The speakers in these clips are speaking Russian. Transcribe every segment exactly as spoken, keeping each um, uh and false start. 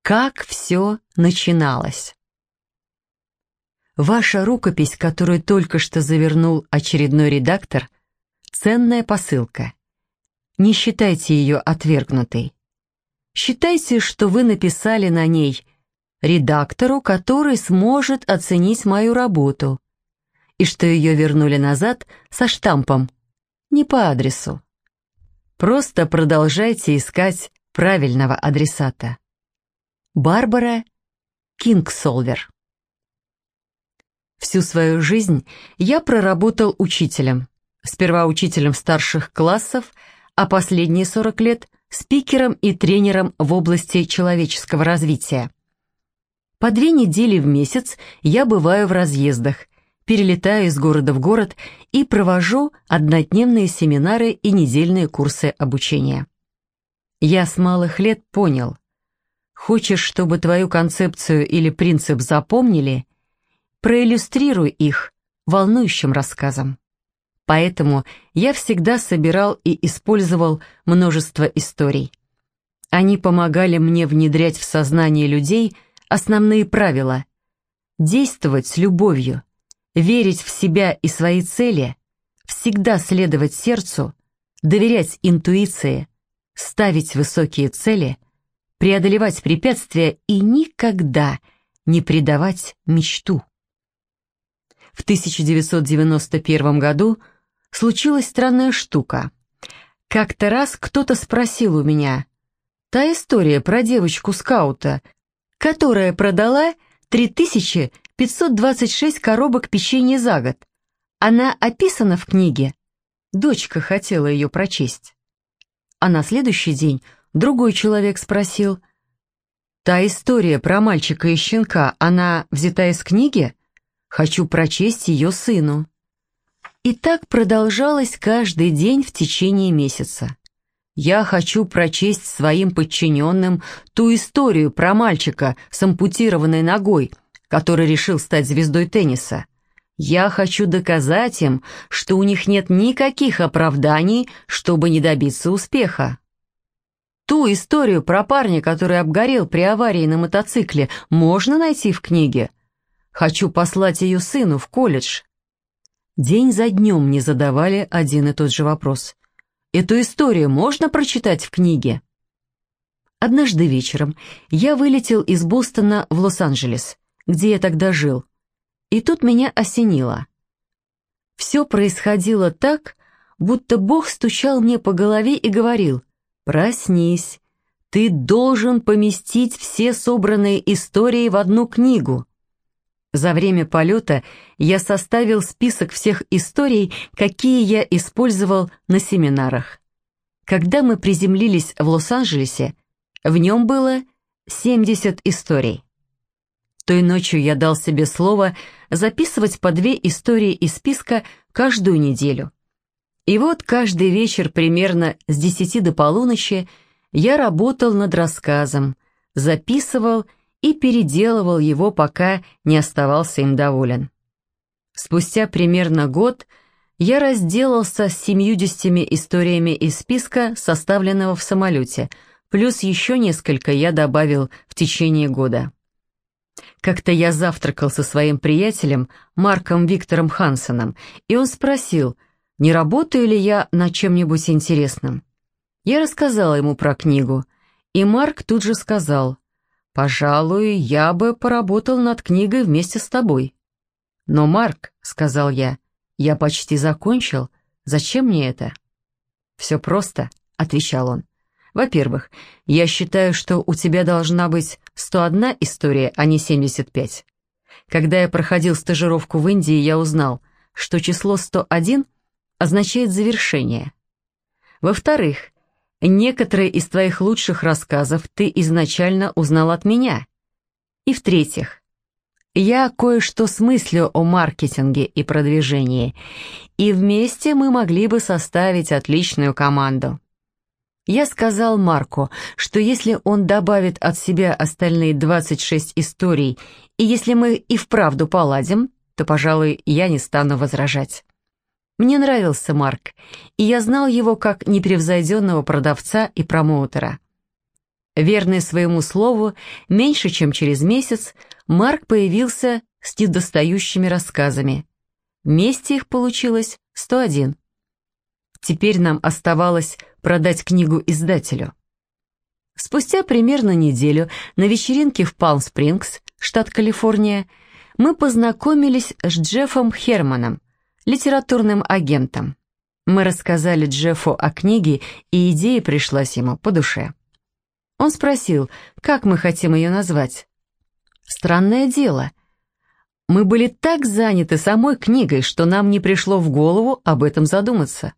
Как все начиналось. Ваша рукопись, которую только что завернул очередной редактор, ценная посылка. Не считайте ее отвергнутой. Считайте, что вы написали на ней редактору, который сможет оценить мою работу, и что ее вернули назад со штампом «не по адресу». Просто продолжайте искать правильного адресата. Барбара Кингсолвер. Всю свою жизнь я проработал учителем. Сперва учителем старших классов, а последние сорок лет спикером и тренером в области человеческого развития. По две недели в месяц я бываю в разъездах, перелетаю из города в город и провожу однодневные семинары и недельные курсы обучения. Я с малых лет понял: хочешь, чтобы твою концепцию или принцип запомнили, проиллюстрируй их волнующим рассказом. Поэтому я всегда собирал и использовал множество историй. Они помогали мне внедрять в сознание людей основные правила: действовать с любовью, верить в себя и свои цели, всегда следовать сердцу, доверять интуиции, ставить высокие цели, преодолевать препятствия и никогда не предавать мечту. В тысяча девятьсот девяносто первом году случилась странная штука. Как-то раз кто-то спросил у меня: «Та история про девочку-скаута, которая продала три тысячи пятьсот двадцать шесть коробок печенья за год, она описана в книге?» Дочка хотела ее прочесть. А на следующий день другой человек спросил: «Та история про мальчика и щенка, она взята из книги? Хочу прочесть ее сыну». И так продолжалось каждый день в течение месяца. Я хочу прочесть своим подчиненным ту историю про мальчика с ампутированной ногой, который решил стать звездой тенниса. Я хочу доказать им, что у них нет никаких оправданий, чтобы не добиться успеха. Ту историю про парня, который обгорел при аварии на мотоцикле, можно найти в книге. Хочу послать ее сыну в колледж. День за днем мне задавали один и тот же вопрос: эту историю можно прочитать в книге? Однажды вечером я вылетел из Бостона в Лос-Анджелес, где я тогда жил, и тут меня осенило. Все происходило так, будто Бог стучал мне по голове и говорил: «Проснись, ты должен поместить все собранные истории в одну книгу». За время полета я составил список всех историй, какие я использовал на семинарах. Когда мы приземлились в Лос-Анджелесе, в нем было семьдесят историй. Той ночью я дал себе слово записывать по две истории из списка каждую неделю. И вот каждый вечер примерно с десяти до полуночи я работал над рассказом, записывал и переделывал его, пока не оставался им доволен. Спустя примерно год я разделался с семьюдесятью историями из списка, составленного в самолете, плюс еще несколько я добавил в течение года. Как-то я завтракал со своим приятелем Марком Виктором Хансеном, и он спросил, не работаю ли я над чем-нибудь интересным. Я рассказала ему про книгу, и Марк тут же сказал: «Пожалуй, я бы поработал над книгой вместе с тобой». «Но, Марк, — сказал я, — я почти закончил. Зачем мне это?» «Все просто, — отвечал он. Во-первых, я считаю, что у тебя должна быть сто одна история, а не семьдесят пять. Когда я проходил стажировку в Индии, я узнал, что число сто один означает завершение. Во-вторых, некоторые из твоих лучших рассказов ты изначально узнал от меня. И в-третьих, я кое-что смыслю о маркетинге и продвижении, и вместе мы могли бы составить отличную команду. Я сказал Марку, что если он добавит от себя остальные двадцать шесть историй, и если мы и вправду поладим, то, пожалуй, я не стану возражать. Мне нравился Марк, и я знал его как непревзойденного продавца и промоутера. Верный своему слову, меньше чем через месяц Марк появился с недостающими рассказами. Вместе их получилось сто один. Теперь нам оставалось продать книгу издателю. Спустя примерно неделю на вечеринке в Палм-Спрингс, штат Калифорния, мы познакомились с Джеффом Херманом, литературным агентом. Мы рассказали Джеффу о книге, и идея пришлась ему по душе. Он спросил, как мы хотим ее назвать. Странное дело. Мы были так заняты самой книгой, что нам не пришло в голову об этом задуматься.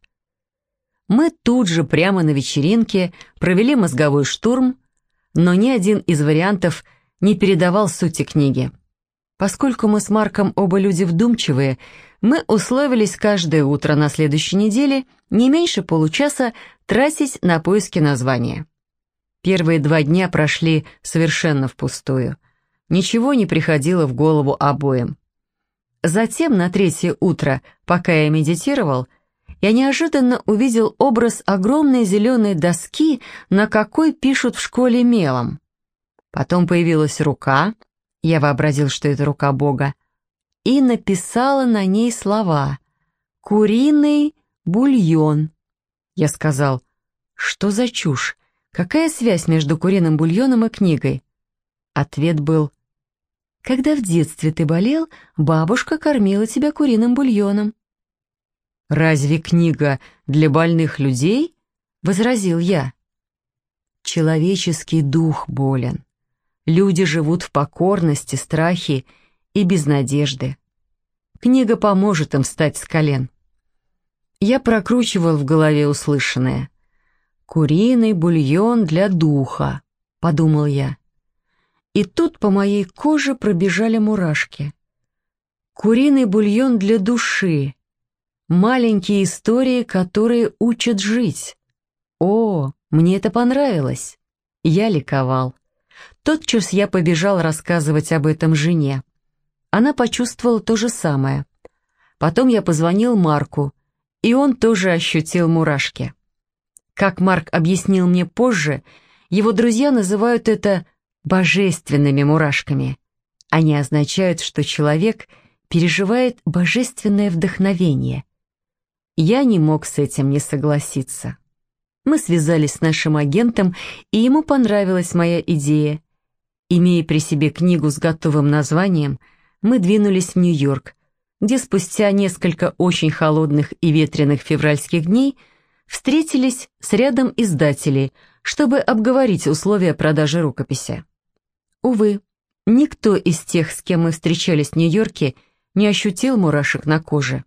Мы тут же, прямо на вечеринке, провели мозговой штурм, но ни один из вариантов не передавал сути книги. Поскольку мы с Марком оба люди вдумчивые, мы условились каждое утро на следующей неделе не меньше получаса тратить на поиски названия. Первые два дня прошли совершенно впустую. Ничего не приходило в голову обоим. Затем, на третье утро, пока я медитировал, я неожиданно увидел образ огромной зеленой доски, на какой пишут в школе мелом. Потом появилась рука, я вообразил, что это рука Бога, и написала на ней слова «Куриный бульон». Я сказал, что за чушь? Какая связь между куриным бульоном и книгой? Ответ был, когда в детстве ты болел, бабушка кормила тебя куриным бульоном. «Разве книга для больных людей?» — возразил я. Человеческий дух болен. Люди живут в покорности, страхе и без надежды. Книга поможет им встать с колен. Я прокручивал в голове услышанное. «Куриный бульон для духа», — подумал я. И тут по моей коже пробежали мурашки. «Куриный бульон для души». Маленькие истории, которые учат жить. О, мне это понравилось. Я ликовал. Тотчас я побежал рассказывать об этом жене. Она почувствовала то же самое. Потом я позвонил Марку, и он тоже ощутил мурашки. Как Марк объяснил мне позже, его друзья называют это божественными мурашками. Они означают, что человек переживает божественное вдохновение. Я не мог с этим не согласиться. Мы связались с нашим агентом, и ему понравилась моя идея. Имея при себе книгу с готовым названием, мы двинулись в Нью-Йорк, где спустя несколько очень холодных и ветреных февральских дней встретились с рядом издателей, чтобы обговорить условия продажи рукописи. Увы, никто из тех, с кем мы встречались в Нью-Йорке, не ощутил мурашек на коже.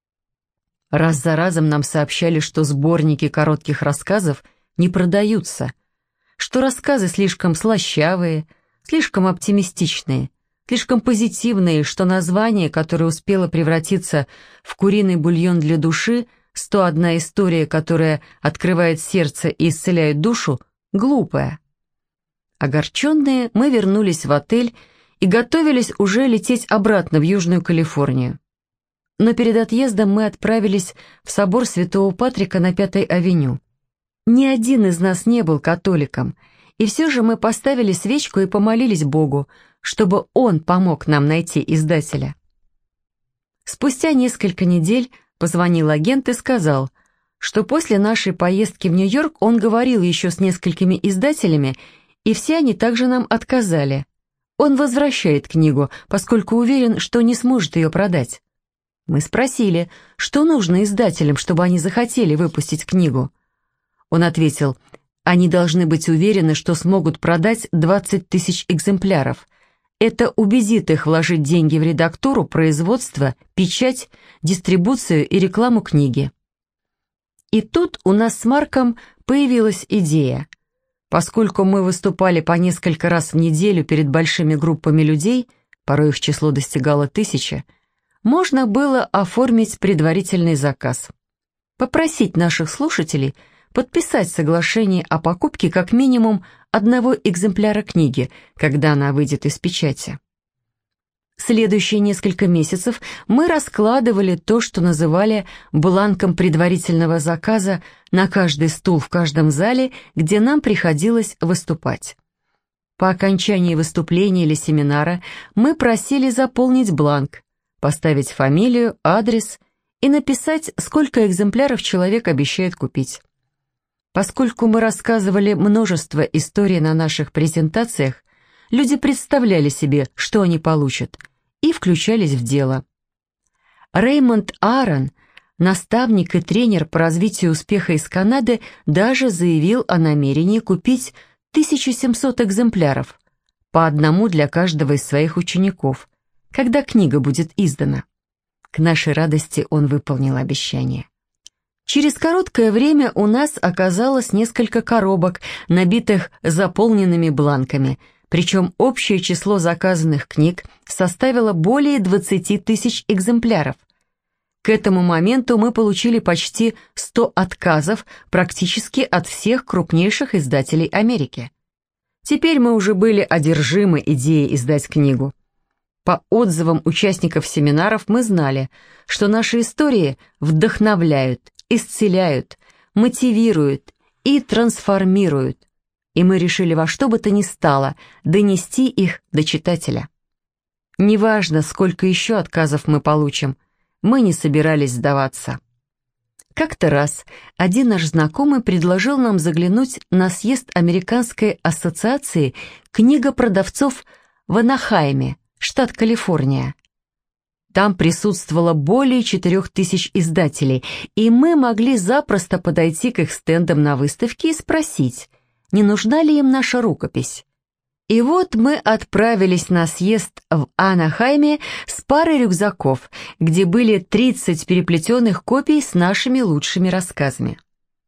Раз за разом нам сообщали, что сборники коротких рассказов не продаются, что рассказы слишком слащавые, слишком оптимистичные, слишком позитивные, что название, которое успело превратиться в куриный бульон для души, сто одна история, которая открывает сердце и исцеляет душу, глупая. Огорченные, мы вернулись в отель и готовились уже лететь обратно в Южную Калифорнию. Но перед отъездом мы отправились в собор Святого Патрика на Пятой авеню. Ни один из нас не был католиком, и все же мы поставили свечку и помолились Богу, чтобы Он помог нам найти издателя. Спустя несколько недель позвонил агент и сказал, что после нашей поездки в Нью-Йорк он говорил еще с несколькими издателями, и все они также нам отказали. Он возвращает книгу, поскольку уверен, что не сможет ее продать. Мы спросили, что нужно издателям, чтобы они захотели выпустить книгу. Он ответил, они должны быть уверены, что смогут продать двадцать тысяч экземпляров. Это убедит их вложить деньги в редактуру, производство, печать, дистрибуцию и рекламу книги. И тут у нас с Марком появилась идея. Поскольку мы выступали по несколько раз в неделю перед большими группами людей, порой их число достигало тысячи, можно было оформить предварительный заказ. Попросить наших слушателей подписать соглашение о покупке как минимум одного экземпляра книги, когда она выйдет из печати. Следующие несколько месяцев мы раскладывали то, что называли бланком предварительного заказа, на каждый стул в каждом зале, где нам приходилось выступать. По окончании выступления или семинара мы просили заполнить бланк, поставить фамилию, адрес и написать, сколько экземпляров человек обещает купить. Поскольку мы рассказывали множество историй на наших презентациях, люди представляли себе, что они получат, и включались в дело. Реймонд Аарон, наставник и тренер по развитию успеха из Канады, даже заявил о намерении купить тысячу семьсот экземпляров, по одному для каждого из своих учеников, когда книга будет издана. К нашей радости он выполнил обещание. Через короткое время у нас оказалось несколько коробок, набитых заполненными бланками, причем общее число заказанных книг составило более двадцати тысяч экземпляров. К этому моменту мы получили почти сто отказов практически от всех крупнейших издателей Америки. Теперь мы уже были одержимы идеей издать книгу. По отзывам участников семинаров мы знали, что наши истории вдохновляют, исцеляют, мотивируют и трансформируют, и мы решили во что бы то ни стало донести их до читателя. Неважно, сколько еще отказов мы получим, мы не собирались сдаваться. Как-то раз один наш знакомый предложил нам заглянуть на съезд Американской ассоциации книгопродавцов в Анахайме, штат Калифорния. Там присутствовало более четырех тысяч издателей, и мы могли запросто подойти к их стендам на выставке и спросить, не нужна ли им наша рукопись. И вот мы отправились на съезд в Анахайме с парой рюкзаков, где были тридцать переплетенных копий с нашими лучшими рассказами.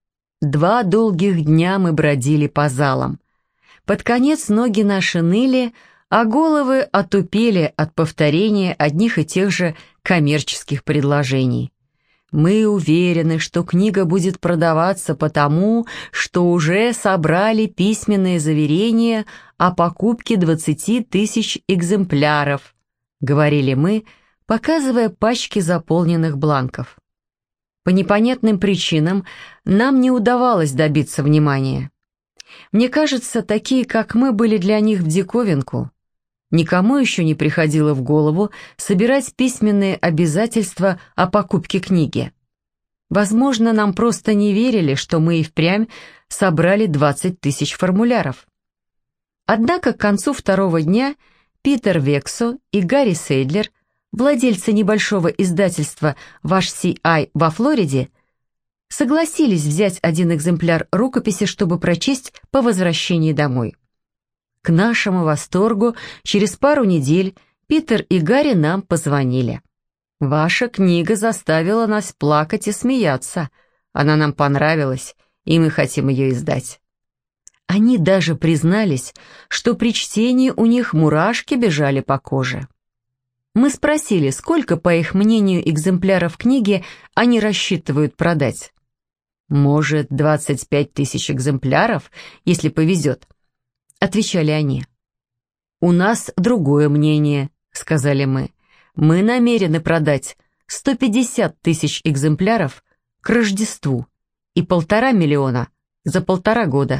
Два долгих дня мы бродили по залам. Под конец ноги наши ныли, а головы отупели от повторения одних и тех же коммерческих предложений. Мы уверены, что книга будет продаваться потому, что уже собрали письменные заверения о покупке двадцати тысяч экземпляров, говорили мы, показывая пачки заполненных бланков. По непонятным причинам нам не удавалось добиться внимания. Мне кажется, такие, как мы, были для них в диковинку. Никому еще не приходило в голову собирать письменные обязательства о покупке книги. Возможно, нам просто не верили, что мы и впрямь собрали двадцать тысяч формуляров. Однако к концу второго дня Питер Вексо и Гарри Сейдлер, владельцы небольшого издательства «Ваш Си Ай» во Флориде, согласились взять один экземпляр рукописи, чтобы прочесть по возвращении домой. К нашему восторгу, через пару недель Питер и Гарри нам позвонили. «Ваша книга заставила нас плакать и смеяться. Она нам понравилась, и мы хотим ее издать». Они даже признались, что при чтении у них мурашки бежали по коже. Мы спросили, сколько, по их мнению, экземпляров книги они рассчитывают продать. «Может, двадцать пять тысяч экземпляров, если повезет», — отвечали они. «У нас другое мнение», — сказали мы. «Мы намерены продать сто пятьдесят тысяч экземпляров к Рождеству и полтора миллиона за полтора года».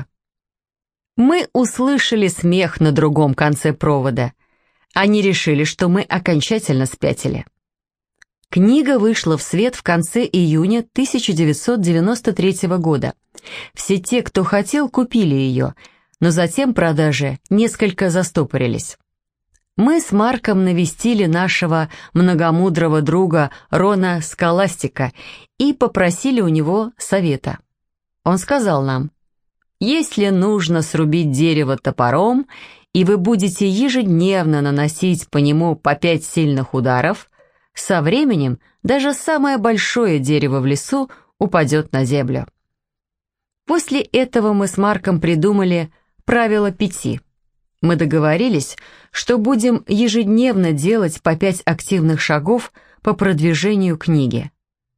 Мы услышали смех на другом конце провода. Они решили, что мы окончательно спятили. Книга вышла в свет в конце июня тысяча девятьсот девяносто третьего года. Все те, кто хотел, купили ее, но затем продажи несколько застопорились. Мы с Марком навестили нашего многомудрого друга Рона Скаластика и попросили у него совета. Он сказал нам: «Если нужно срубить дерево топором, и вы будете ежедневно наносить по нему по пять сильных ударов, со временем даже самое большое дерево в лесу упадет на землю». После этого мы с Марком придумали правило пяти. Мы договорились, что будем ежедневно делать по пять активных шагов по продвижению книги.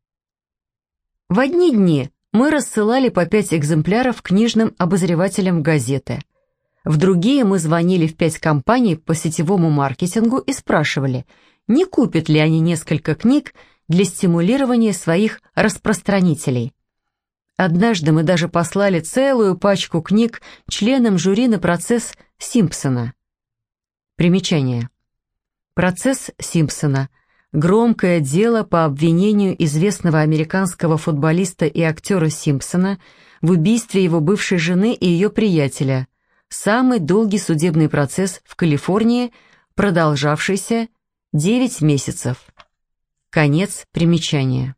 В одни дни мы рассылали по пять экземпляров книжным обозревателям газеты. В другие мы звонили в пять компаний по сетевому маркетингу и спрашивали, не купят ли они несколько книг для стимулирования своих распространителей. Однажды мы даже послали целую пачку книг членам жюри на процесс Симпсона. Примечание. Процесс Симпсона. Громкое дело по обвинению известного американского футболиста и актера Симпсона в убийстве его бывшей жены и ее приятеля. Самый долгий судебный процесс в Калифорнии, продолжавшийся девять месяцев. Конец примечания.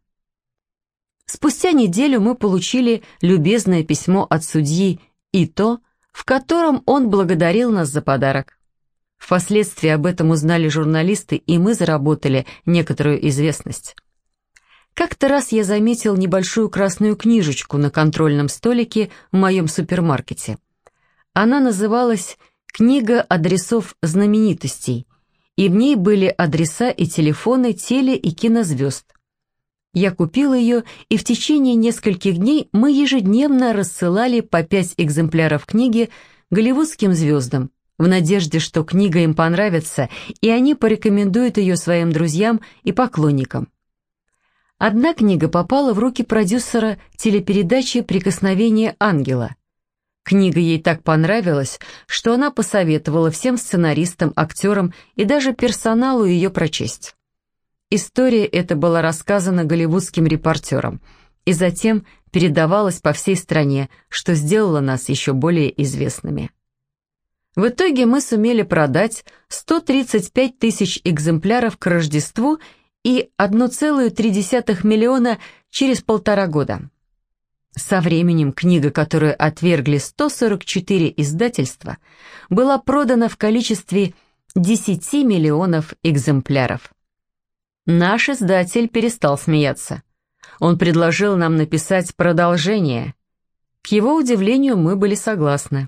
Спустя неделю мы получили любезное письмо от судьи Ито, в котором он благодарил нас за подарок. Впоследствии об этом узнали журналисты, и мы заработали некоторую известность. Как-то раз я заметил небольшую красную книжечку на контрольном столике в моем супермаркете. Она называлась «Книга адресов знаменитостей», и в ней были адреса и телефоны теле- и кинозвезд. Я купил ее, и в течение нескольких дней мы ежедневно рассылали по пять экземпляров книги голливудским звездам, в надежде, что книга им понравится, и они порекомендуют ее своим друзьям и поклонникам. Одна книга попала в руки продюсера телепередачи «Прикосновение ангела». Книга ей так понравилась, что она посоветовала всем сценаристам, актерам и даже персоналу ее прочесть. История эта была рассказана голливудским репортерам и затем передавалась по всей стране, что сделало нас еще более известными. В итоге мы сумели продать сто тридцать пять тысяч экземпляров к Рождеству и один целых три десятых миллиона через полтора года. Со временем книга, которую отвергли сто сорок четыре издательства, была продана в количестве десять миллионов экземпляров. Наш издатель перестал смеяться. Он предложил нам написать продолжение. К его удивлению, мы были согласны.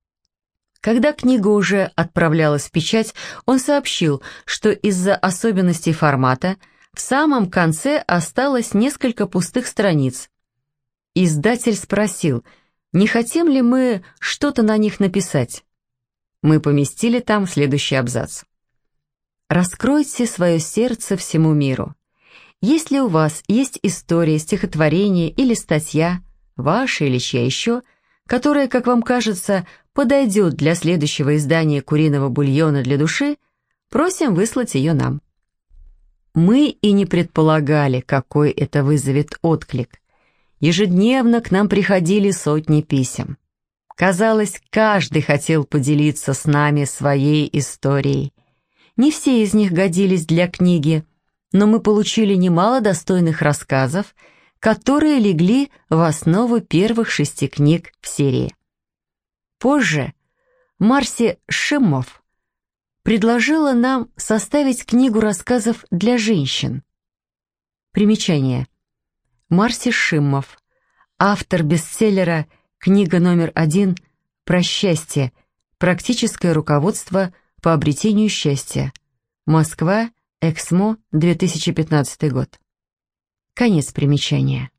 Когда книга уже отправлялась в печать, он сообщил, что из-за особенностей формата в самом конце осталось несколько пустых страниц. Издатель спросил, не хотим ли мы что-то на них написать. Мы поместили там следующий абзац. Раскройте свое сердце всему миру. Если у вас есть история, стихотворение или статья, ваша или чья еще, которая, как вам кажется, подойдет для следующего издания «Куриного бульона для души», просим выслать ее нам. Мы и не предполагали, какой это вызовет отклик. Ежедневно к нам приходили сотни писем. Казалось, каждый хотел поделиться с нами своей историей. Не все из них годились для книги, но мы получили немало достойных рассказов, которые легли в основу первых шести книг в серии. Позже Марси Шиммов предложила нам составить книгу рассказов для женщин. Примечание. Марси Шиммов, автор бестселлера «Книга номер один. Про счастье. Практическое руководство по обретению счастья». Москва, Эксмо, две тысячи пятнадцатый год. Конец примечания.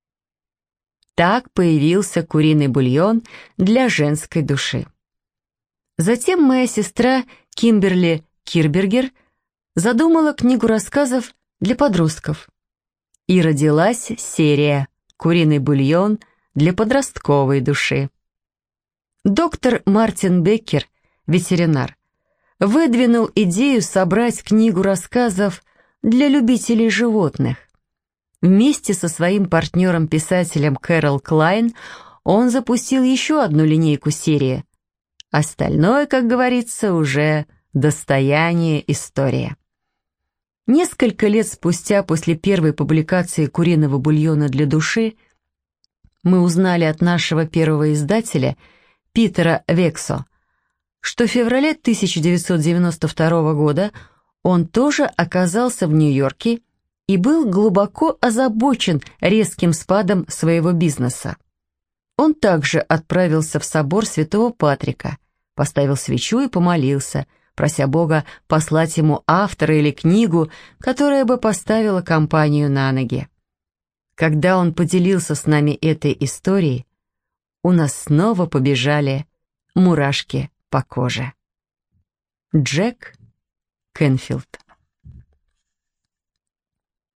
Так появился куриный бульон для женской души. Затем моя сестра Кимберли Кирбергер задумала книгу рассказов для подростков. И родилась серия «Куриный бульон для подростковой души». Доктор Мартин Беккер, ветеринар, выдвинул идею собрать книгу рассказов для любителей животных. Вместе со своим партнером-писателем Кэрол Клайн он запустил еще одну линейку серии. Остальное, как говорится, уже достояние истории. Несколько лет спустя после первой публикации «Куриного бульона для души» мы узнали от нашего первого издателя Питера Вексо, что в феврале тысяча девятьсот девяносто второго года он тоже оказался в Нью-Йорке и был глубоко озабочен резким спадом своего бизнеса. Он также отправился в собор Святого Патрика, поставил свечу и помолился, прося Бога послать ему автора или книгу, которая бы поставила компанию на ноги. Когда он поделился с нами этой историей, у нас снова побежали мурашки по коже. Джек Кенфилд.